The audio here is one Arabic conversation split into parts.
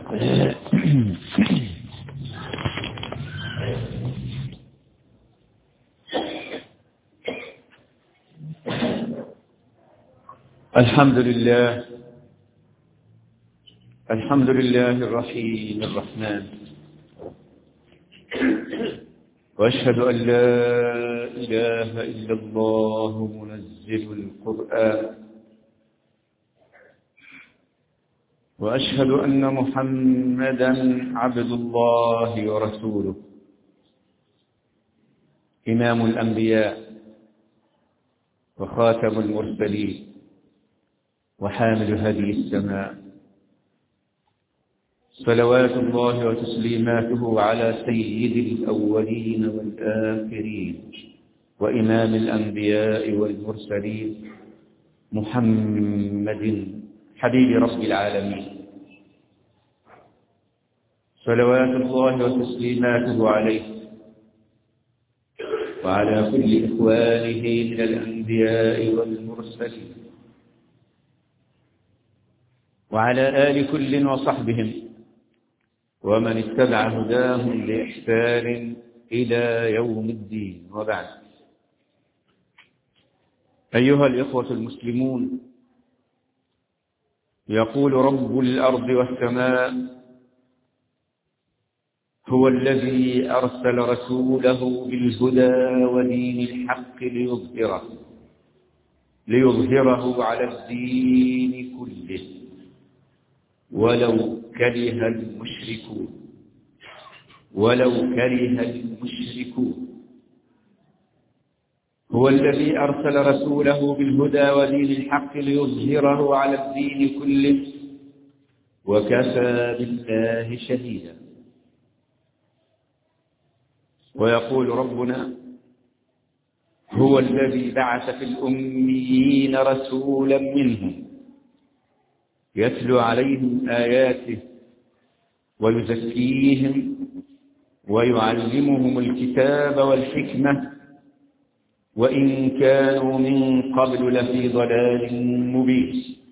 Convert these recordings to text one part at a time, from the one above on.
الحمد لله الرحيم الرحمن، وأشهد أن لا إله إلا الله منزل القرآن، وأشهد أن محمدا عبد الله ورسوله، إمام الأنبياء وخاتم المرسلين وحامل هدي السماء، صلوات الله وتسليماته على سيد الأولين والآخرين وإمام الأنبياء والمرسلين محمد حبيب رب العالمين، صلوات الله وتسليماته عليه وعلى كل إخوانه من الأنبياء والمرسلين وعلى آل كل وصحبهم ومن اتبع هداهم بإحسان إلى يوم الدين. وبعد، أيها الإخوة المسلمون، يقول رب الأرض والسماء: هو الذي أرسل رسوله بالهدى ودين الحق ليظهره على الدين كله ولو كره المشركون. هو الذي أرسل رسوله بالهدى ودين الحق ليظهره على الدين كله وكفى بالله شهيدا. ويقول ربنا: هو الذي بعث في الأميين رسولا منهم يتلو عليهم آياته ويزكيهم ويعلمهم الكتاب والحكمة وإن كانوا من قبل لفي ضلال مبين.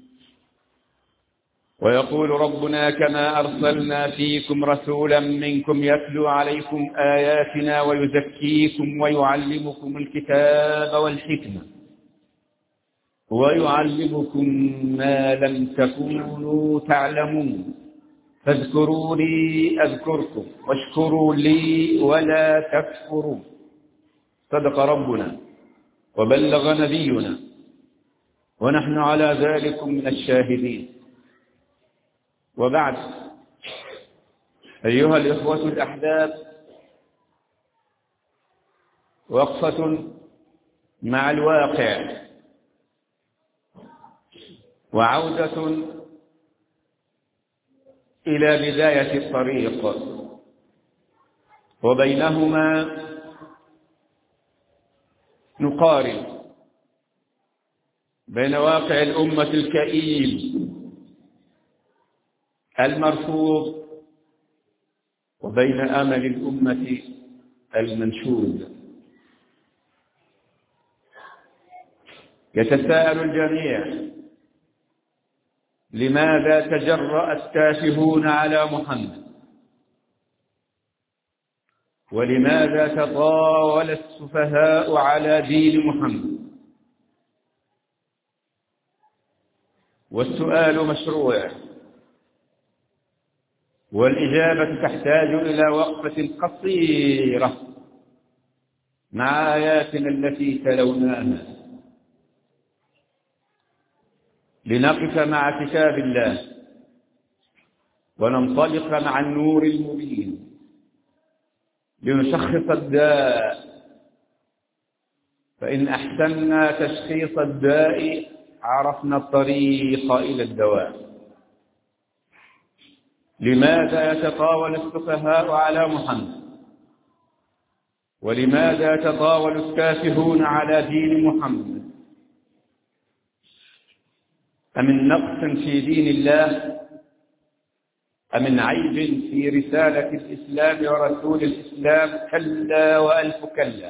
ويقول ربنا: كما أرسلنا فيكم رسولا منكم يتلو عليكم آياتنا ويزكيكم ويعلمكم الكتاب والحكمة ويعلمكم ما لم تكونوا تعلمون فاذكروني أذكركم واشكروا لي ولا تكفرون. صدق ربنا وبلغ نبينا ونحن على ذلك من الشاهدين. وبعد، أيها الإخوة الأحباب، وقفة مع الواقع وعودة إلى بداية الطريق، وبينهما نقارن بين واقع الأمة الكئيب المرفوض وبين أمل الأمة المنشود. يتساءل الجميع: لماذا تجرأ التافهون على محمد؟ ولماذا تطاول السفهاء على دين محمد؟ والسؤال مشروع، والإجابة تحتاج إلى وقفة قصيرة مع آياتنا التي تلوناها، لنقف مع كتاب الله وننطلق مع النور المبين لنشخص الداء، فإن أحسننا تشخيص الداء عرفنا الطريق إلى الدواء. لماذا يتطاول السفهاء على محمد؟ ولماذا يتطاول التافهون على دين محمد؟ أمن نقص في دين الله؟ أمن عيب في رسالة الإسلام ورسول الإسلام؟ كلا وألف كلا،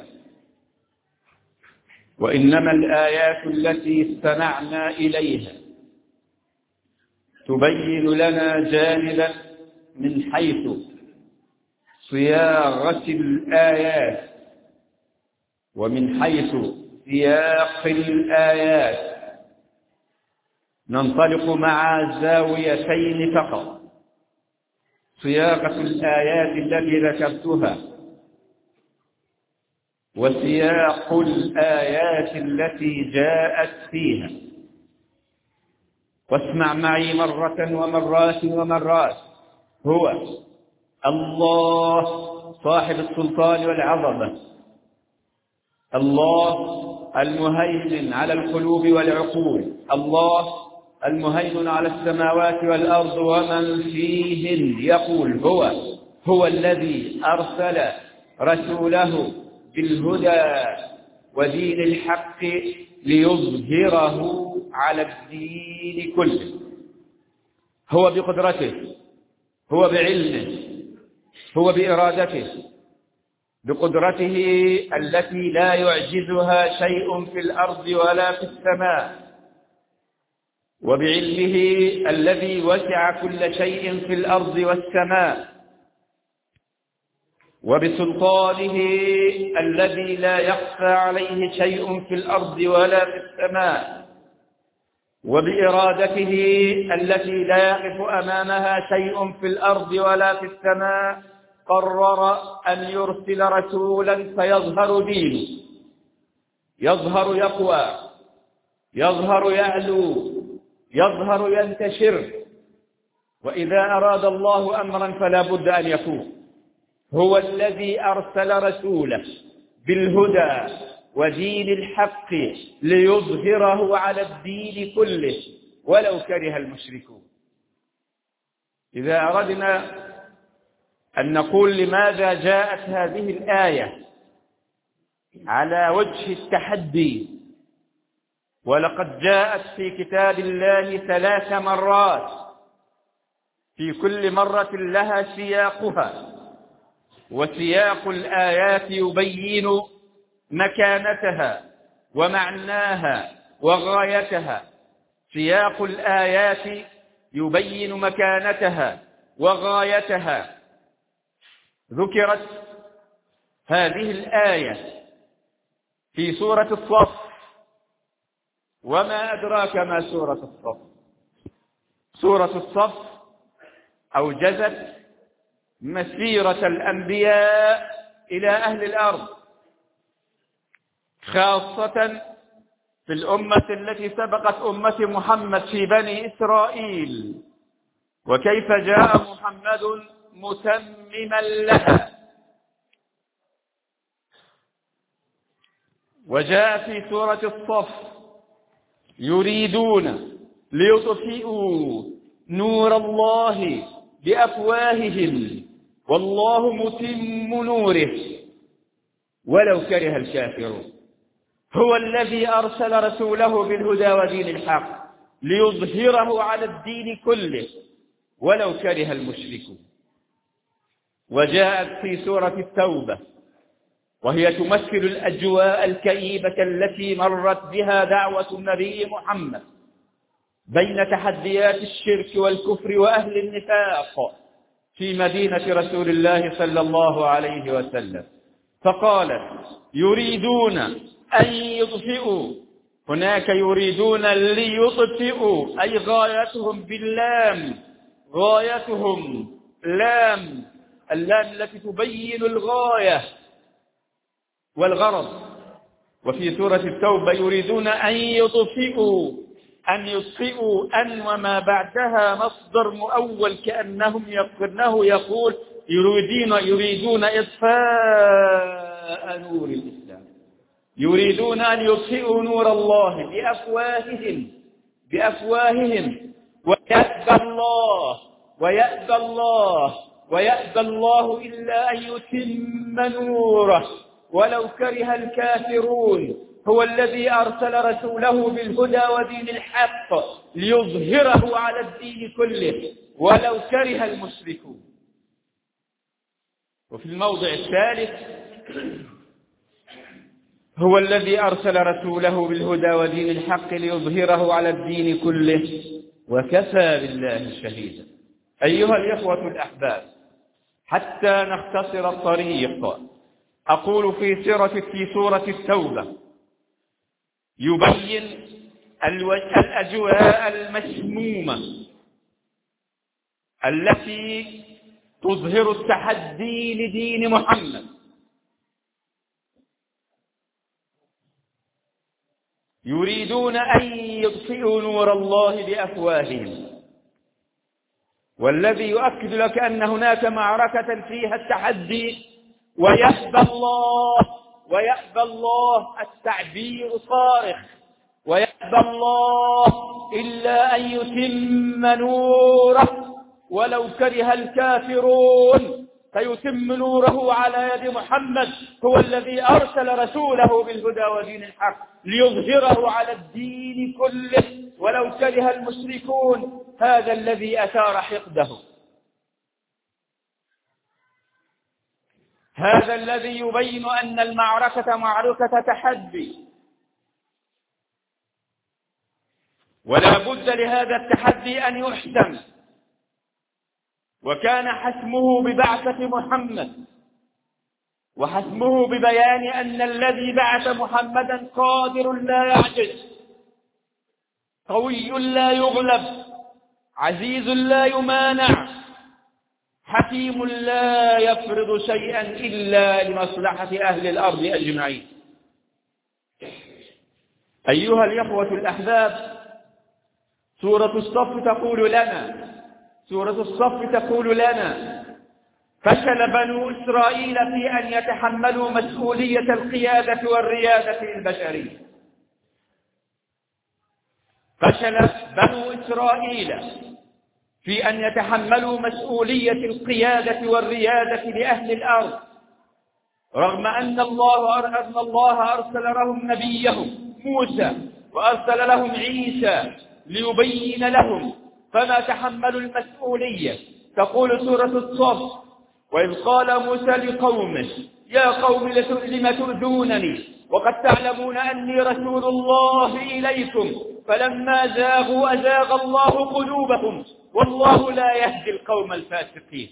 وإنما الآيات التي استمعنا إليها تبين لنا جانبا من حيث صياغة الآيات ومن حيث سياق الآيات ننطلق مع زاويتين فقط: صياغة الآيات التي ذكرتها وسياق الآيات التي جاءت فيها. واسمع معي مرة ومرات ومرات: هو الله صاحب السلطان والعظمة، الله المهيمن على القلوب والعقول، الله المهيمن على السماوات والأرض ومن فيهن. يقول هو الذي أرسل رسوله بالهدى ودين الحق ليظهره على الدين كله. هو بقدرته، هو بعلمه، هو بإرادته، بقدرته التي لا يعجزها شيء في الأرض ولا في السماء، وبعلمه الذي وسع كل شيء في الأرض والسماء، وبسلطانه الذي لا يخفى عليه شيء في الأرض ولا في السماء، وبإرادته التي لا يقف أمامها شيء في الأرض ولا في السماء، قرر أن يرسل رسولا فيظهر دينه، يظهر يقوى، يظهر يعلو، يظهر ينتشر. وإذا أراد الله أمرا فلا بد أن يكون. هو الذي أرسل رسوله بالهدى ودين الحق ليظهره على الدين كله ولو كره المشركون. إذا أردنا أن نقول لماذا جاءت هذه الآية على وجه التحدي، ولقد جاءت في كتاب الله 3 مرات، في كل مرة لها سياقها، وسياق الآيات يبين مكانتها ومعناها وغايتها. سياق الآيات يبين مكانتها وغايتها. ذكرت هذه الآية في سورة الصف. وما أدراك ما سورة الصف؟ سورة الصف أوجزت مسيرة الأنبياء إلى أهل الأرض، خاصة في الأمة التي سبقت أمة محمد في بني إسرائيل، وكيف جاء محمد متمما لها. وجاء في سورة الصف: يريدون ليطفئوا نور الله بأفواههم والله متم نوره ولو كره الكافرون. هو الذي أرسل رسوله بالهدى ودين الحق ليظهره على الدين كله ولو كره المشركون. وجاءت في سورة التوبة وهي تمثل الأجواء الكئيبة التي مرت بها دعوة النبي محمد بين تحديات الشرك والكفر وأهل النفاق في مدينة رسول الله صلى الله عليه وسلم. فقالت: يريدون أن يطفئوا. هناك يريدون ليطفئوا، أي غايتهم باللام، غايتهم لام، اللام التي تبين الغاية والغرض. وفي سورة التوبة: يريدون أن يطفئوا، أن يطفئوا، أن وما بعدها مصدر مؤول كأنه يقول يريدون إطفاء نور الإسلام، يريدون أن يطفئوا نور الله بأفواههم ويأبى الله إلا أن يتم نوره ولو كره الكافرون. هو الذي أرسل رسوله بالهدى ودين الحق ليظهره على الدين كله ولو كره المشركون. وفي الموضع الثالث: هو الذي أرسل رسوله بالهدى ودين الحق ليظهره على الدين كله وكفى بالله شهيدا. أيها الإخوة الأحباب، حتى نختصر الطريق أقول في سورة التوبة يبين الأجواء المسمومة التي تظهر التحدي لدين محمد. يريدون أن يطفئوا نور الله بأفواههم، والذي يؤكد لك أن هناك معركة فيها التحدي ويأبى الله التعبير صارخ، ويأبى الله إلا أن يتم نوره ولو كره الكافرون، فيتم نوره على يد محمد، هو الذي أرسل رسوله بالهدى ودين الحق ليظهره على الدين كله ولو كره المشركون. هذا الذي أثار حقده، هذا الذي يبين أن المعركة معركة تحدي، ولا بد لهذا التحدي أن يحسم. وكان حسمه ببعثة محمد، وحسمه ببيان أن الذي بعث محمدا قادر لا يعجز، قوي لا يغلب، عزيز لا يمانع، حكيم لا يفرض شيئا إلا لمصلحة أهل الأرض أجمعين. أيها الإخوة الأحباب، سورة الصف تقول لنا فشل بنو إسرائيل في أن يتحملوا مسؤولية القيادة والريادة البشرية. فشل بنو إسرائيل في أن يتحملوا مسؤولية القيادة والريادة لأهل الأرض، رغم أن الله أرسل لهم نبيهم موسى وأرسل لهم عيسى ليبين لهم، فما تحملوا المسؤولية. تقول سورة الصف: وإذ قال موسى لقومه يا قوم لم تؤذونني وقد تعلمون أني رسول الله إليكم فلما زاغوا أزاغ الله قلوبهم والله لا يهدي القوم الفاسقين.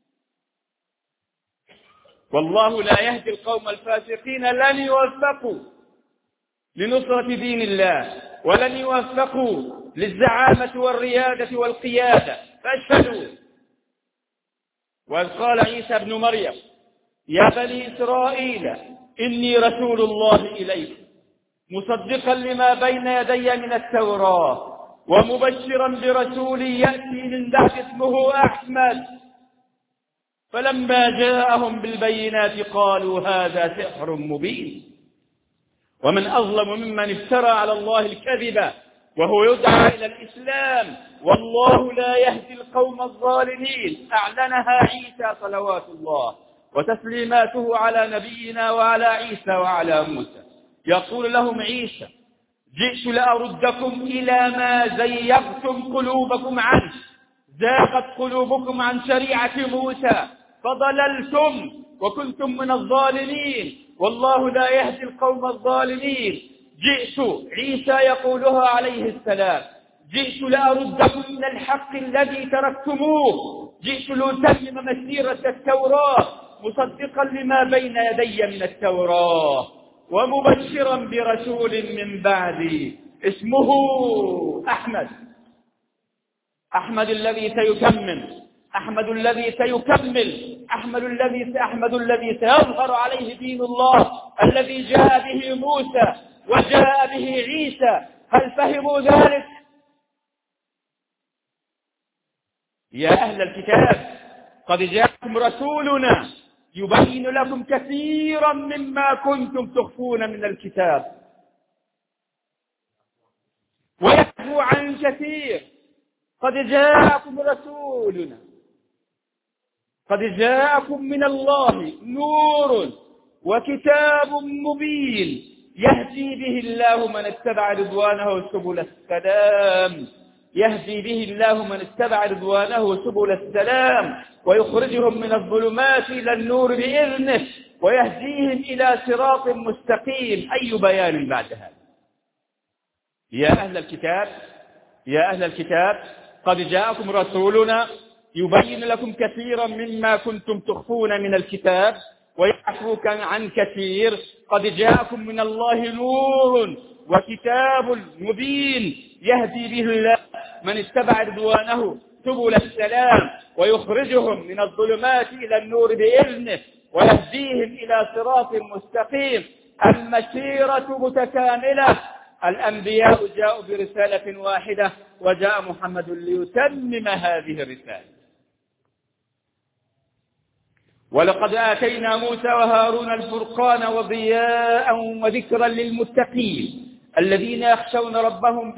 والله لا يهدي القوم الفاسقين، لن يوفقوا لنصرة دين الله، ولن يوفقوا للزعامة والريادة والقيادة، فاشهدوا. وإذ قال عيسى ابن مريم يا بني إسرائيل إني رسول الله إليكم مصدقا لما بين يدي من التوراة ومبشرا برسول يأتي من بعد اسمه أحمد. فلما جاءهم بالبينات قالوا هذا سحر مبين، ومن أظلم ممن افترى على الله الكذب وهو يدعى إلى الإسلام والله لا يهدي القوم الظالمين. أعلنها عيسى صلوات الله وتسليماته على نبينا وعلى عيسى وعلى موسى. يقول لهم عيسى: جئت لأردكم إلى ما زيغتم قلوبكم عنه، زاغت قلوبكم عن شريعة موسى فضللتم وكنتم من الظالمين، والله لا يهدي القوم الظالمين. جئت، عيسى يقولها عليه السلام، جئت لأردكم من الحق الذي تركتموه، جئت لأتمم مسيرة التوراة مصدقا لما بين يدي من التوراة ومبشرا برسول من بعدي اسمه أحمد. أحمد الذي سيكمل، أحمد الذي سيكمل، أحمد الذي سيظهر عليه دين الله الذي جاء به موسى وجاء به عيسى. هل فهموا ذلك؟ يا أهل الكتاب قد جاءكم رسولنا يبين لكم كثيرا مما كنتم تخفون من الكتاب ويعفو عن كثير. قد جاءكم رسولنا، قد جاءكم من الله نور وكتاب مبين يهدي به الله من اتبع رضوانه سبل السلام، يهدي به الله من اتبع رضوانه سبل السلام ويخرجهم من الظلمات إلى النور بإذنه ويهديهم إلى صراط مستقيم. أي بيان بعد هذا؟ يا أهل الكتاب قد جاءكم رسولنا يبين لكم كثيرا مما كنتم تخفون من الكتاب ويعفو عن كثير. قد جاءكم من الله نور وكتاب مبين يهدي به الله من اتبع رضوانه سبل السلام ويخرجهم من الظلمات إلى النور بإذنه ويهديهم إلى صراط مستقيم. المسيرة متكاملة. الأنبياء جاءوا برسالة واحدة وجاء محمد ليتمم هذه الرسالة. ولقد آتينا موسى وهارون الفرقان وضياء وذكرا للمتقين الذين يخشون ربهم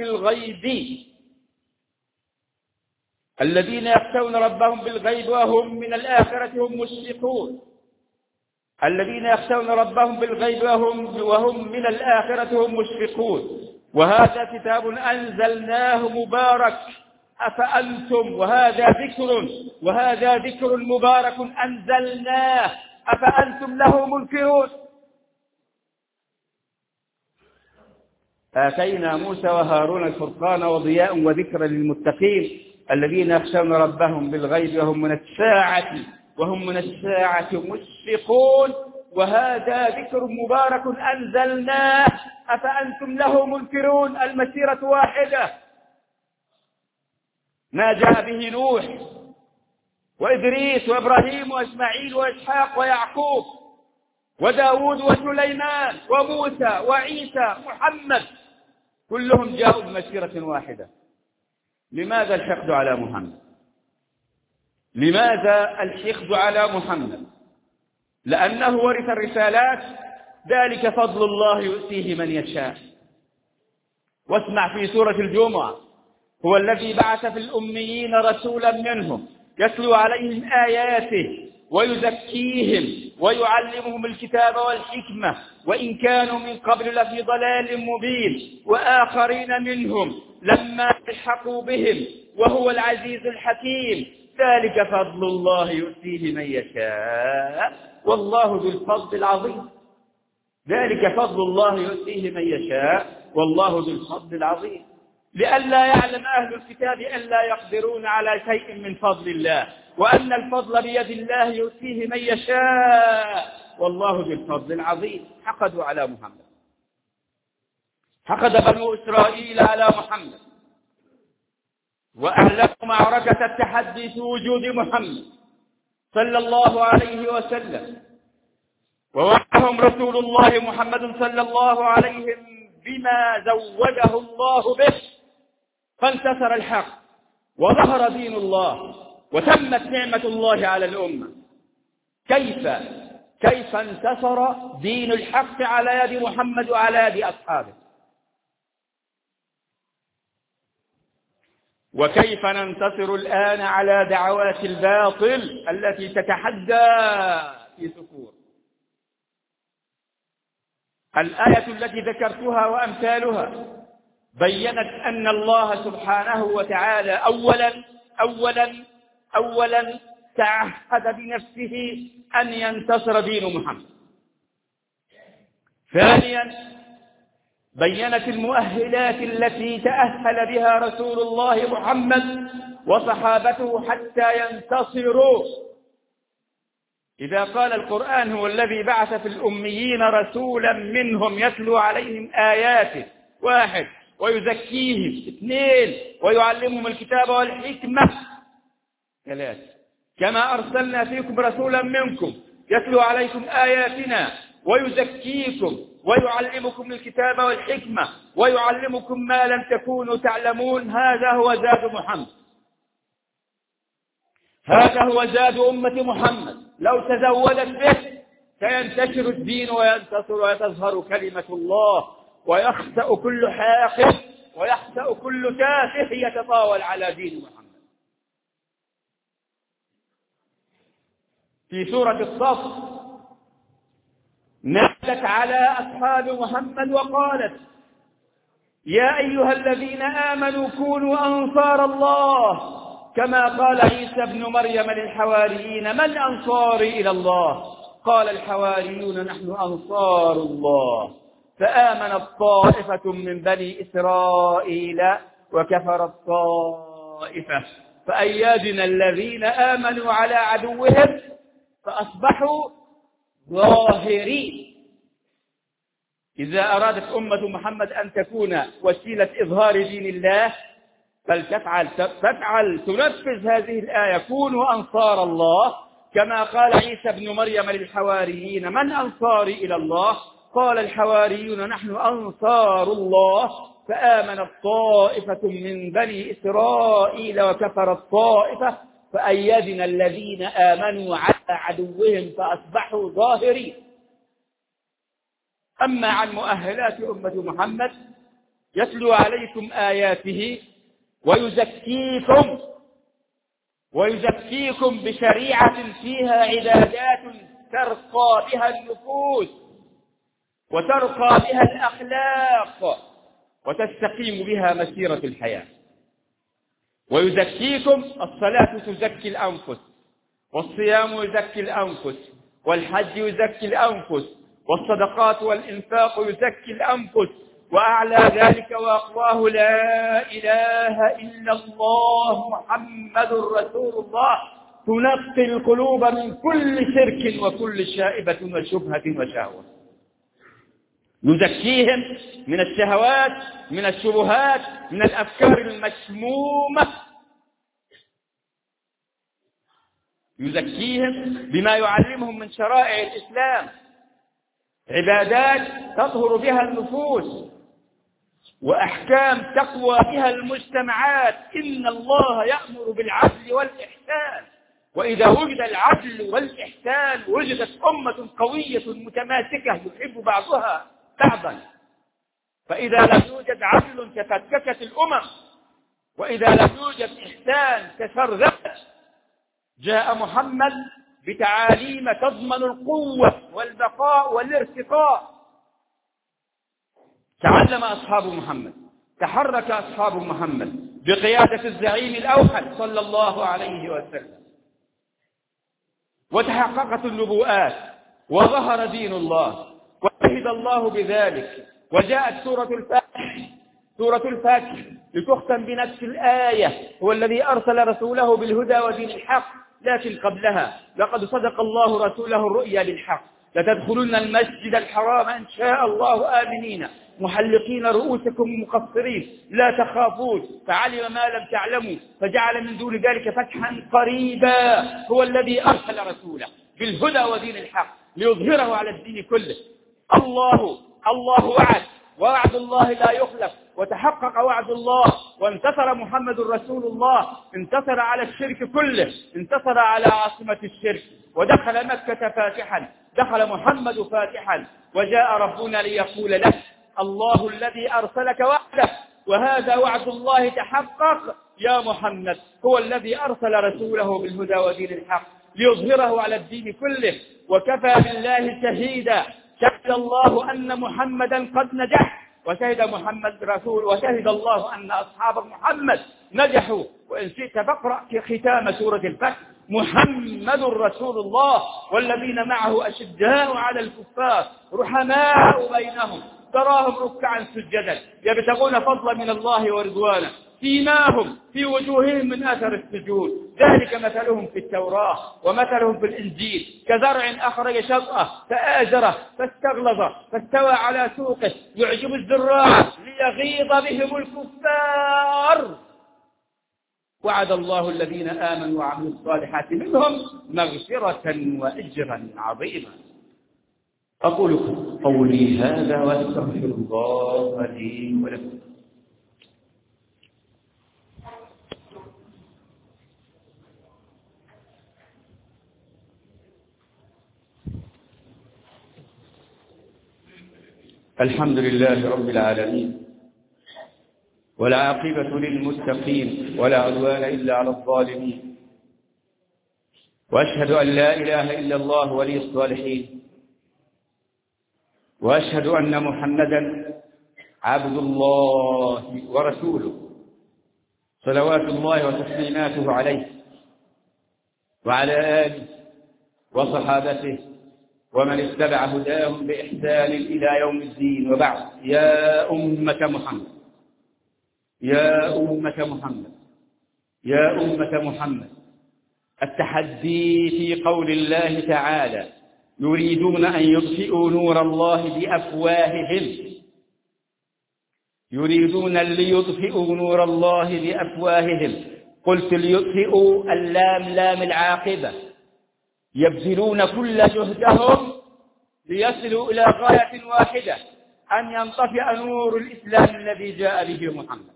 بالغيب وهم من الآخرة هم مشفقون. الذين يخشون ربهم بالغيب وهم من الآخرة هم مشفقون. وهذا كتاب أنزلناه مبارك أفأنتم وهذا ذكر مبارك أنزلناه أفأنتم له منكرون. آتينا موسى وهارون الفرقان وضياء وذكرا للمتقين الذين يخشون ربهم بالغيب وهم من الساعة مشفقون. وهذا ذكر مبارك أنزلناه أفأنتم له منكرون. المسيرة واحدة. ما جاء به نوح وإدريس وإبراهيم وإسماعيل وإسحاق ويعقوب وداود وسليمان وموسى وعيسى محمد كلهم جاءوا بمسيرة واحدة. لماذا الحقد على محمد؟ لأنه ورث الرسالات. ذلك فضل الله يؤتيه من يشاء. واسمع في سورة الجمعة: هو الذي بعث في الأميين رسولا منهم يتلو عليهم آياته ويزكيهم ويعلمهم الكتاب والحكمة وإن كانوا من قبل لفي ضلال مبين وآخرين منهم لما يلحقوا بهم وهو العزيز الحكيم. ذلك فضل الله يؤتيه من يشاء والله ذو الفضل العظيم. لئلا يعلم أهل الكتاب ألا يقدرون على شيء من فضل الله وأن الفضل بيد الله يؤتيه من يشاء والله ذو الفضل العظيم. حقدوا على محمد. حقد بنو إسرائيل على محمد وأعلنوا معركة التحدي في وجود محمد صلى الله عليه وسلم. ووعدهم رسول الله محمد صلى الله عليه بما زوجه الله به فانتصر الحق وظهر دين الله وتمت نعمة الله على الأمة. كيف انتصر دين الحق على يد محمد وعلى يد أصحابه؟ وكيف ننتصر الآن على دعوات الباطل التي تتحدى في سفور؟ الآية التي ذكرتها وأمثالها بيّنت أن الله سبحانه وتعالى أولا تعهد بنفسه أن ينتصر دين محمد. ثانيا بيّنت المؤهلات التي تأهل بها رسول الله محمد وصحابته حتى ينتصروا. إذا قال القرآن هو الذي بعث في الأميين رسولا منهم يتلو عليهم آياته 1 ويزكيهم 2 ويعلمهم الكتاب والحكمة 3 كما أرسلنا فيكم رسولا منكم يتلو عليكم آياتنا ويزكيكم ويعلمكم الكتاب والحكمة ويعلمكم ما لم تكونوا تعلمون. هذا هو زاد محمد. هذا هو زاد أمة محمد. لو تزودت به سينتشر الدين وينتصر وتظهر كلمة الله ويخسأ كل حاقد ويخسأ كل تافه يتطاول على دين محمد. في سورة الصف نادت على أصحاب محمد وقالت: يا أيها الذين آمنوا كونوا أنصار الله كما قال عيسى ابن مريم للحواريين: من أنصاري إلى الله؟ قال الحواريون: نحن أنصار الله. فآمنت طائفة من بني إسرائيل وكفرت طائفة فأيدنا الذين آمنوا على عدوهم فأصبحوا ظاهرين. إذا أرادت أمة محمد أن تكون وسيلة إظهار دين الله فلتفعل تنفذ هذه الآية: كونوا أنصار الله، كما قال عيسى بن مريم للحواريين: من أنصاري إلى الله؟ قال الحواريون: نحن أنصار الله. فآمنت طائفة من بني إسرائيل وكفرت طائفة فأيدنا الذين آمنوا على عدوهم فأصبحوا ظاهرين. أما عن مؤهلات أمة محمد: يتلو عليكم آياته ويزكيكم بشريعة فيها عبادات ترقى بها النفوس وترقى بها الأخلاق وتستقيم بها مسيرة الحياة. ويزكيكم: الصلاة تزكي الأنفس، والصيام يزكي الأنفس، والحج يزكي الأنفس، والصدقات والإنفاق يزكي الأنفس، وأعلى ذلك وأقواه لا إله إلا الله محمد رسول الله، تنقي القلوب من كل شرك وكل شائبة وشبهة وشهوة. يزكيهم من الشهوات، من الشبهات، من الأفكار المسمومة. يزكيهم بما يعلمهم من شرائع الإسلام، عبادات تطهر بها النفوس، وأحكام تقوى بها المجتمعات. إن الله يأمر بالعدل والإحسان، وإذا وجد العدل والإحسان وجدت أمة قوية متماسكة يحب بعضها بعضا. فإذا لم يوجد عدل تفككت الأمم، وإذا لم يوجد إحسان تشرذمت. جاء محمد بتعاليم تضمن القوة والبقاء والارتقاء. تعلم أصحاب محمد، تحرك أصحاب محمد بقيادة الزعيم الأوحد صلى الله عليه وسلم، وتحققت النبوءات وظهر دين الله وشهد الله بذلك. وجاءت سورة الفتح لتختم بنفس الآية: هو الذي أرسل رسوله بالهدى ودين الحق. لكن قبلها: لقد صدق الله رسوله الرؤيا بالحق لتدخلن المسجد الحرام إن شاء الله آمنين محلقين رؤوسكم مقصرين لا تخافون فعلم ما لم تعلموا فجعل من دون ذلك فتحا قريبا. هو الذي أرسل رسوله بالهدى ودين الحق ليظهره على الدين كله. الله وعد الله لا يخلف، وتحقق وعد الله، وانتصر محمد رسول الله، انتصر على الشرك كله، انتصر على عاصمة الشرك، ودخل مكة فاتحا، دخل محمد فاتحا، وجاء ربنا ليقول له: الله الذي أرسلك وحده، وهذا وعد الله تحقق يا محمد. هو الذي أرسل رسوله بالهدى ودين الحق ليظهره على الدين كله، وكفى بالله شهيدا. شهد الله أن محمدا قد نجح، وشهد الله أن أصحاب محمد نجحوا. وإن شئت فاقرأ في ختام سورة الفتح: محمد رسول الله والذين معه أشداء على الكفار رحماء بينهم تراهم ركعا سجدا يبتغون فضلا من الله ورضوانه سيماهم في وجوههم من أثر السجود ذلك مثلهم في التوراة ومثلهم في الإنجيل كزرع أخرج شطأه فآزره فاستغلظ فاستوى على سوقه يعجب الزراع ليغيظ بهم الكفار. وعد الله الذين آمنوا وعملوا الصالحات منهم مغفرة وأجرا عظيما. أقول قولي هذا وأستغفر الله لي ولكم. الحمد لله رب العالمين، والعاقبة للمتقين، ولا عدوان إلا على الظالمين، وأشهد أن لا إله إلا الله ولي الصالحين، وأشهد أن محمدا عبد الله ورسوله صلوات الله وتسليماته عليه وعلى آله وصحابته ومن اتبع هداهم بإحسان إلى يوم الدين. وبعد: يا أمة محمد يا أمة محمد، التحدي في قول الله تعالى: يريدون أن يطفئوا نور الله بأفواههم. يريدون ليطفئوا نور الله بأفواههم. قلت ليطفئوا، اللام لام العاقبة، يبذلون كل جهدهم ليصلوا إلى غاية واحدة: أن ينطفئ نور الإسلام الذي جاء به محمد.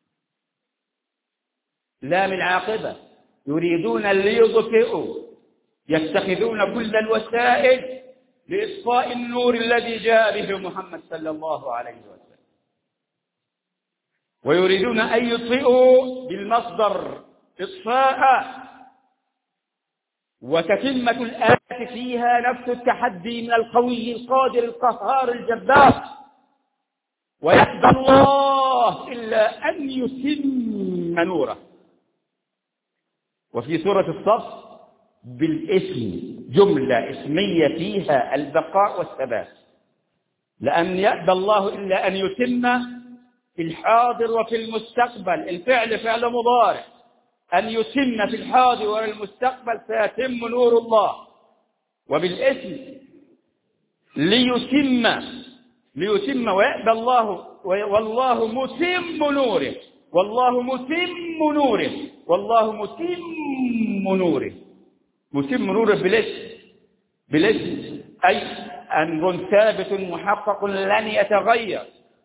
لام العاقبة، يريدون ليطفئوا، يتخذون كل الوسائل لإطفاء النور الذي جاء به محمد صلى الله عليه وسلم. ويريدون أن يطفئوا بالمصدر إطفاء، وتتمة الآية فيها نفس التحدي من القوي القادر القهار الجبار: ويأبى الله إلا أن يتم نوره. وفي سورة الصف بالاسم جملة اسمية فيها البقاء والثبات، لأن يأبى الله إلا أن يتم في الحاضر وفي المستقبل. الفعل فعل مضارع، أن يتم في الحاضر والمستقبل فيتم نور الله. وبالاسم ليتم ويأبى الله، والله متم نوره، والله متم نوره، والله متم نوره. متم نوره بالاسم أي أمر ثابت محقق لن يتغير.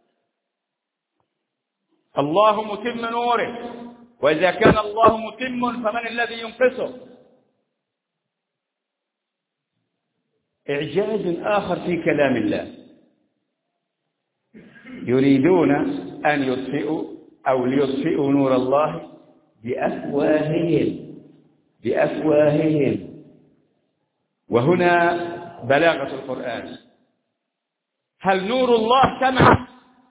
الله متم نوره، وإذا كان الله متم فمن الذي ينقصه؟ إعجاز آخر في كلام الله: يريدون أن يطفئوا أو ليطفئوا نور الله بأفواههم. وهنا بلاغة القرآن. هل نور الله سمع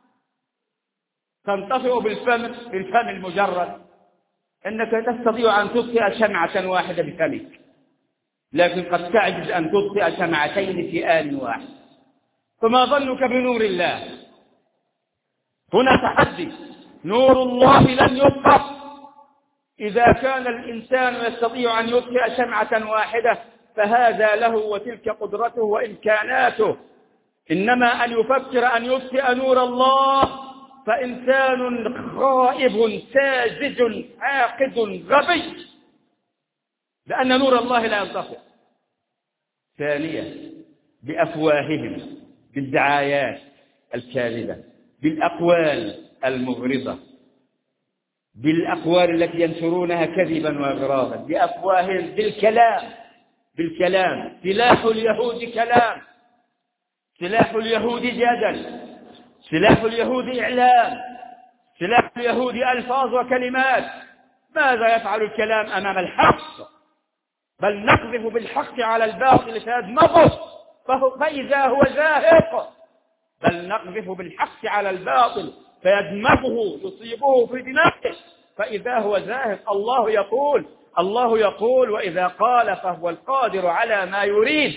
تنطفئ بالفم المجرد؟ إنك تستطيع أن تطفئ شمعة واحدة بفمك، لكن قد تعجز أن تطفئ شمعتين في آن واحد، فما ظنك بنور الله؟ هنا تحدي: نور الله لن يطفئ. إذا كان الإنسان يستطيع أن يطفئ شمعة واحدة فهذا له وتلك قدرته وإمكاناته، إنما أن يفكر أن يطفئ نور الله فإنسان خائب ساذج عاقد غبي، لأن نور الله لا ينطفئ. ثانيا: بأفواههم، بالدعايات الكاذبة، بالأقوال المغرضة، بالأقوال التي ينشرونها كذبا وإغراضا، بأفواههم، بالكلام. سلاح اليهود كلام، سلاح اليهود جدل، سلاح اليهود إعلام، سلاح اليهود ألفاظ وكلمات. ماذا يفعل الكلام أمام الحق؟ بل نقذف بالحق على الباطل فيدمغه فإذا هو زاهق. بل نقذف بالحق على الباطل فيدمغه، يصيبه في دماغه فإذا هو زاهق. الله يقول وإذا قال فهو القادر على ما يريد.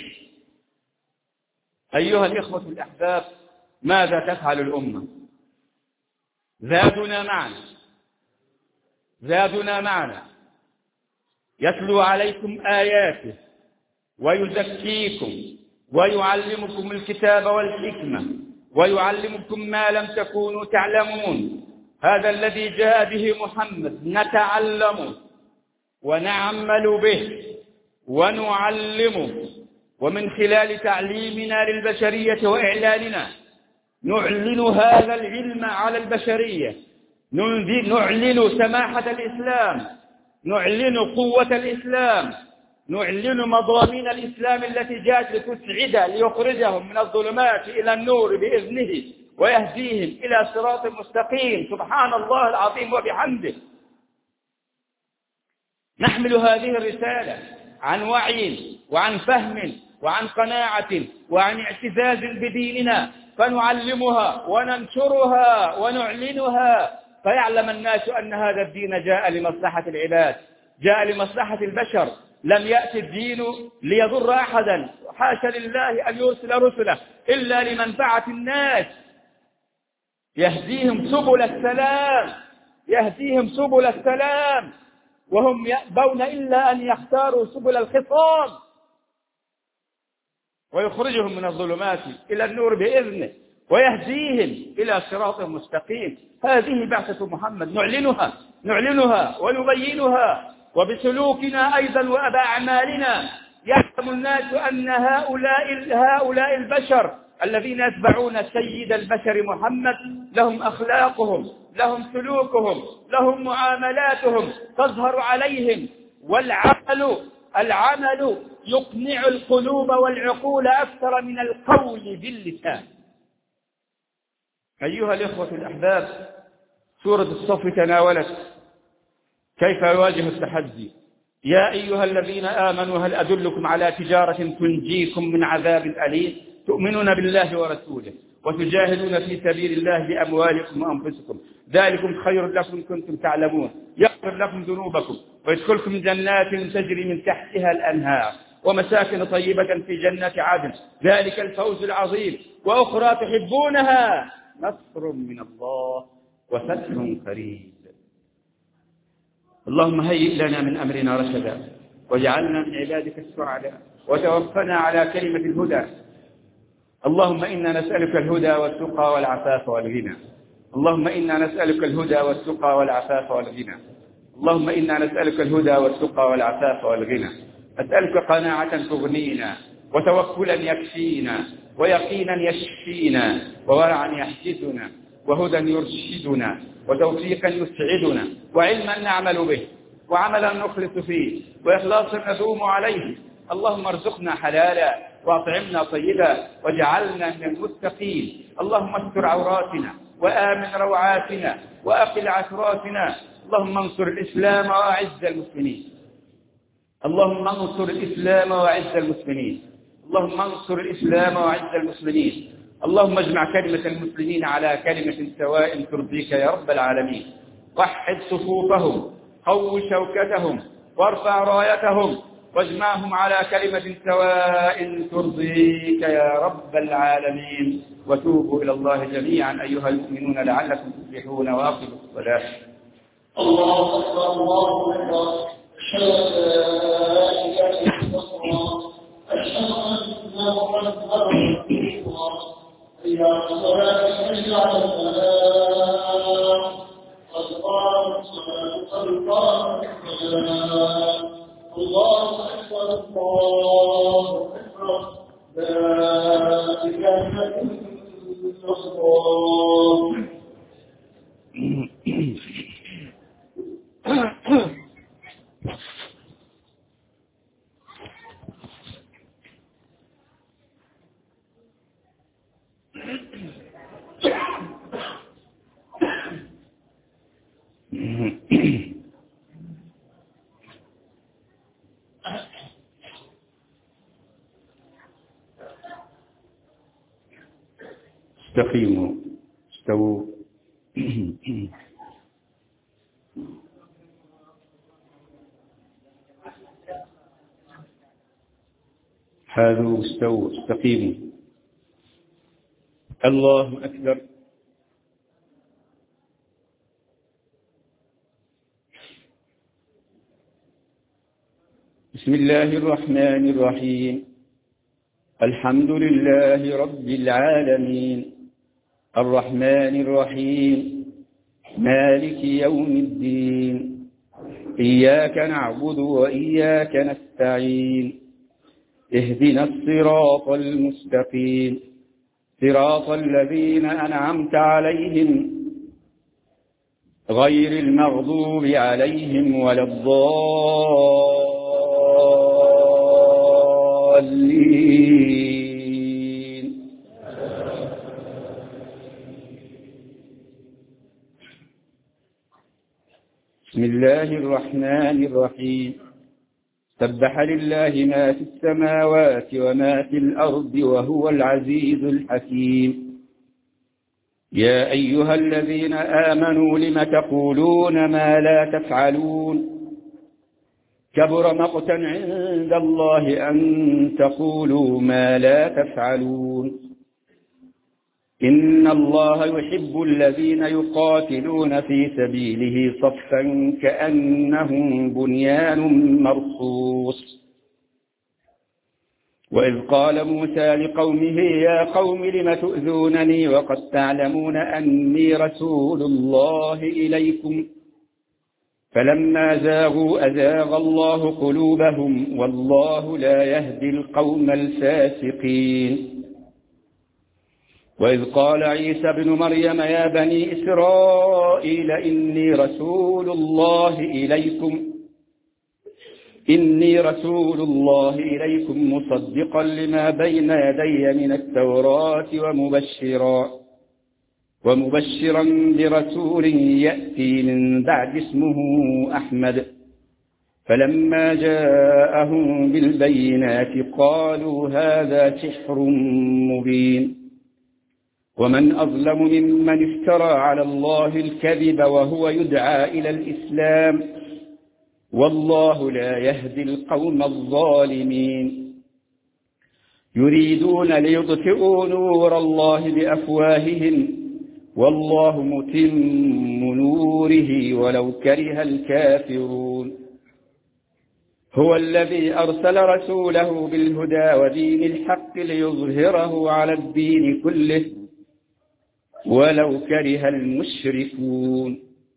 أيها الإخوة الأحباب، ماذا تفعل الأمة؟ زادنا معنا يتلو عليكم آياته ويزكيكم ويعلمكم الكتاب والحكمة ويعلمكم ما لم تكونوا تعلمون. هذا الذي جاء به محمد نتعلمه ونعمل به ونعلمه، ومن خلال تعليمنا للبشرية وإعلاننا نعلن هذا العلم على البشرية، نعلن سماحة الإسلام، نعلن قوة الإسلام، نعلن مضامين الإسلام التي جاءت لتسعد ليخرجهم من الظلمات إلى النور بإذنه ويهديهم إلى صراط مستقيم. سبحان الله العظيم وبحمده. نحمل هذه الرسالة عن وعي وعن فهم وعن قناعة وعن اعتزاز بديننا، فنعلمها وننشرها ونعلنها فيعلم الناس أن هذا الدين جاء لمصلحة العباد، جاء لمصلحة البشر. لم يأتي الدين ليضر أحدا، حاشا لله أن يرسل رسله إلا لمنفعة الناس. يهديهم سبل السلام، وهم يأبون إلا أن يختاروا سبل الخصام ويخرجهم من الظلمات إلى النور بإذنه ويهديهم إلى صراط مستقيم. هذه بعثة محمد نعلنها ونبينها، وبسلوكنا أيضا وبأعمالنا يعلم الناس أن هؤلاء البشر الذين يتبعون سيد البشر محمد لهم أخلاقهم، لهم سلوكهم، لهم معاملاتهم تظهر عليهم. والعمل يقنع القلوب والعقول أكثر من القول باللسان. أيها الإخوة الأحباب، سورة الصف تناولت كيف يواجه التحدي. يا أيها الذين آمنوا هل أدلكم على تجارة تنجيكم من عذاب أليم تؤمنون بالله ورسوله وتجاهدون في سبيل الله بأموالكم وأنفسكم ذلكم خير لكم إن كنتم تعلمون يغفر لكم ذنوبكم ويدخلكم جنات تجري من تحتها الأنهار ومساكن طيبة في جنات عدن ذلك الفوز العظيم وأخرى تحبونها نصر من الله وفتح قريب. اللهم هيئ لنا من أمرنا رشدا واجعلنا من عبادك السعداء وتوفنا على كلمة الهدى. اللهم إنا نسألك الهدى والتقى والعفاف والغنى. اللهم إنا نسألك الهدى والتقى والعفاف والغنى. اللهم إنا نسألك الهدى والتقى والعفاف والغنى. أسألك قناعة تغنينا وتوكلا يكفينا ويقينا يشفينا وورعا يحجزنا وهدى يرشدنا وتوفيقا يسعدنا وعلما نعمل به وعملا نخلص فيه وإخلاصا ندوم عليه. اللهم ارزقنا حلالا واطعمنا طيبا واجعلنا من المتقين. اللهم استر عوراتنا وآمن روعاتنا وأقل عثراتنا. اللهم انصر الإسلام وأعز المسلمين. اللهم انصر الإسلام وأعز المسلمين. اللهم انصر الإسلام وأعز المسلمين. اللهم اجمع كلمة المسلمين على كلمة سواء ترضيك يا رب العالمين. وحد صفوفهم قو شوكتهم وارفع رايتهم واجمعهم على كلمة سواء ترضيك يا رب العالمين. وتوبوا إلى الله جميعا أيها المؤمنون لعلكم تفلحون. واقبلوا الصلاة. الله أكبر الله أكبر. أشهد أن لا إله إلا الله أشهد أن محمدا رسول الله. حي على الصلاة حي على الفلاح قد قامت الصلاة قد قامت الصلاة. الله أكبر الله أكبر. لا إله إلا الله. استقيموا استووا. حاذوا استووا استقيموا. الله أكبر. بسم الله الرحمن الرحيم. الحمد لله رب العالمين الرحمن الرحيم مالك يوم الدين إياك نعبد وإياك نستعين اهدنا الصراط المستقيم صراط الذين أنعمت عليهم غير المغضوب عليهم ولا الضالين. بسم الله الرحمن الرحيم. سبح لله ما في السماوات وما في الأرض وهو العزيز الحكيم. يا أيها الذين آمنوا لم تقولون ما لا تفعلون كبر مقتا عند الله أن تقولوا ما لا تفعلون. إن الله يحب الذين يقاتلون في سبيله صفا كأنهم بنيان مرصوص. وإذ قال موسى لقومه يا قوم لم تؤذونني وقد تعلمون أني رسول الله إليكم فلما زاغوا أزاغ الله قلوبهم والله لا يهدي القوم الفاسقين. وإذ قال عيسى بن مريم يا بني إسرائيل إني رسول الله إليكم مصدقا لما بين يدي من التوراة ومبشرا برسول يأتي من بعد اسمه أحمد. فلما جاءهم بالبينات قالوا هذا سحر مبين. ومن أظلم ممن افترى على الله الكذب وهو يدعى إلى الإسلام والله لا يهدي القوم الظالمين. يريدون ليطفئوا نور الله بأفواههم والله متم نوره ولو كره الكافرون. هو الذي أرسل رسوله بالهدى ودين الحق ليظهره على الدين كله ولو كره المشركون.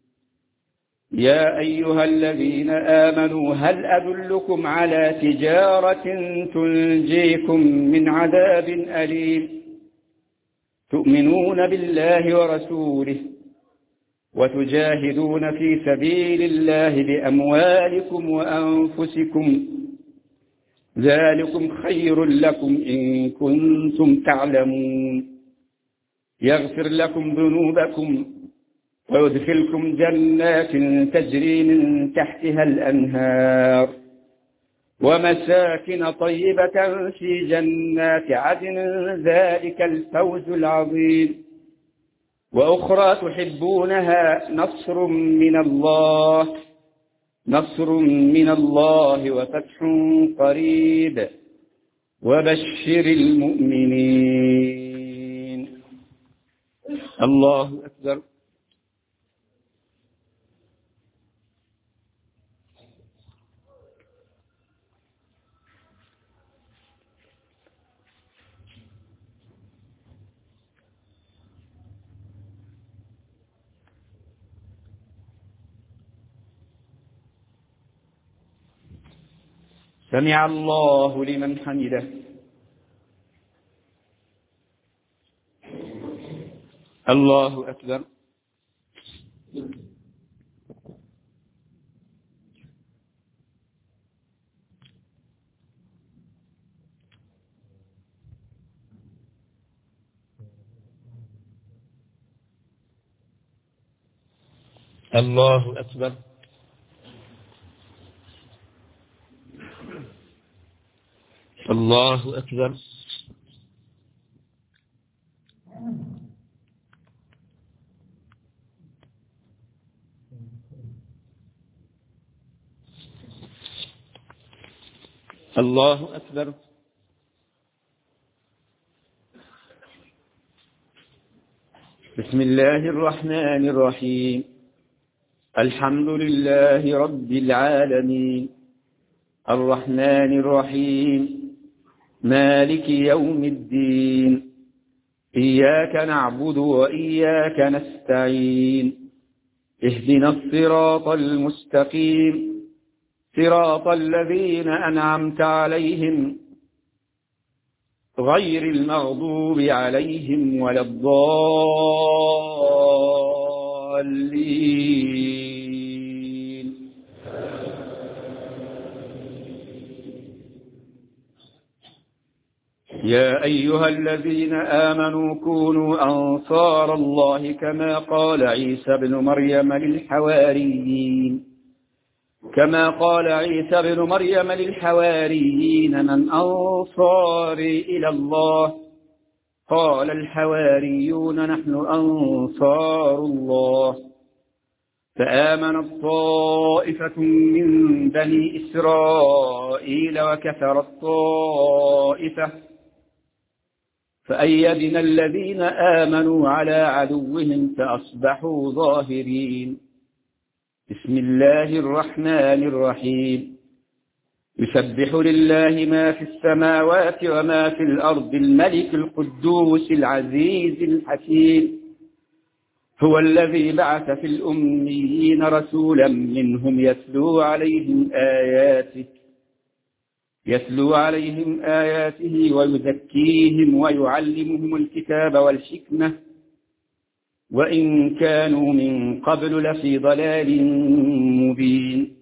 يا أيها الذين آمنوا هل أدلكم على تجارة تنجيكم من عذاب أليم تؤمنون بالله ورسوله وتجاهدون في سبيل الله بأموالكم وأنفسكم ذلكم خير لكم إن كنتم تعلمون. يغفر لكم ذنوبكم ويدخلكم جنات تجري من تحتها الأنهار ومساكن طيبة في جنات عدن ذلك الفوز العظيم. وأخرى تحبونها نصر من الله وفتح قريب وبشر المؤمنين. الله أكبر. سمع الله لمن حمده. الله أكبر. الله أكبر. الله أكبر. الله أكبر. بسم الله الرحمن الرحيم. الحمد لله رب العالمين الرحمن الرحيم مالك يوم الدين إياك نعبد وإياك نستعين اهدنا الصراط المستقيم صراط الذين أنعمت عليهم غير المغضوب عليهم ولا الضالين. يا أيها الذين آمنوا كونوا أنصار الله كما قال عيسى بن مريم للحواريين من أنصاري إلى الله قال الحواريون نحن أنصار الله. فآمنت طائفة من بني إسرائيل وكفرت طائفة فأيدنا الذين آمنوا على عدوهم فأصبحوا ظاهرين. بسم الله الرحمن الرحيم. يسبح لله ما في السماوات وما في الأرض الملك القدوس العزيز الحكيم. هو الذي بعث في الأميين رسولا منهم يتلو عليهم آياته ويزكيهم ويعلمهم الكتاب والحكمة وإن كانوا من قبل لفي ضلال مبين.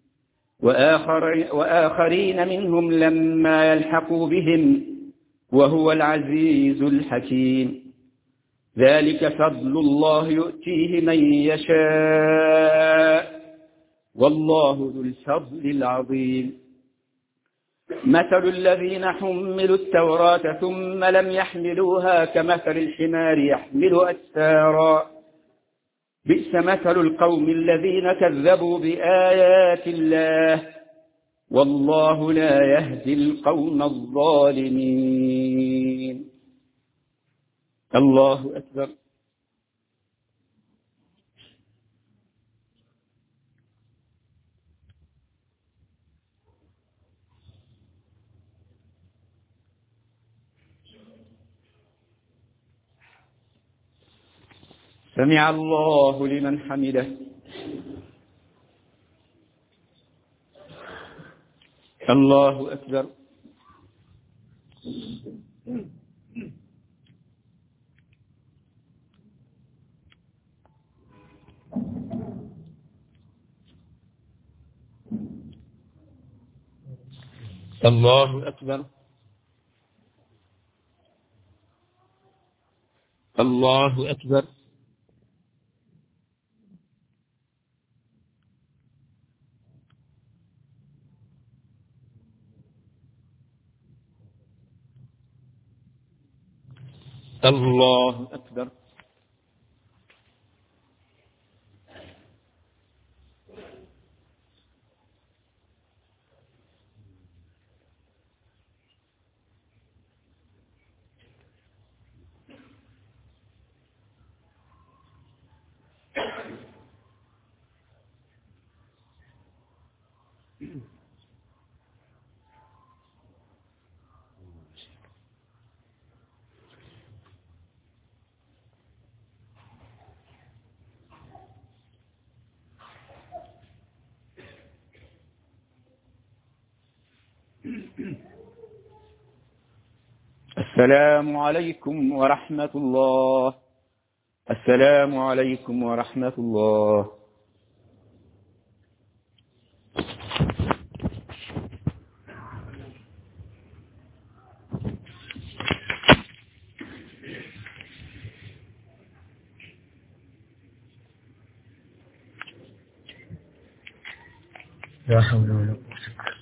وآخرين منهم لما يلحقوا بهم وهو العزيز الحكيم. ذلك فضل الله يؤتيه من يشاء والله ذو الفضل العظيم. مثل الذين حملوا التوراة ثم لم يحملوها كمثل الحمار يحمل أسفارا. بئس مثل القوم الذين كذبوا بآيات الله والله لا يهدي القوم الظالمين. الله أكبر. سمع الله لمن حمده. الله أكبر. الله أكبر. الله أكبر. الله أكبر. السلام عليكم ورحمة الله. السلام عليكم ورحمة الله. لا حول ولا قوة.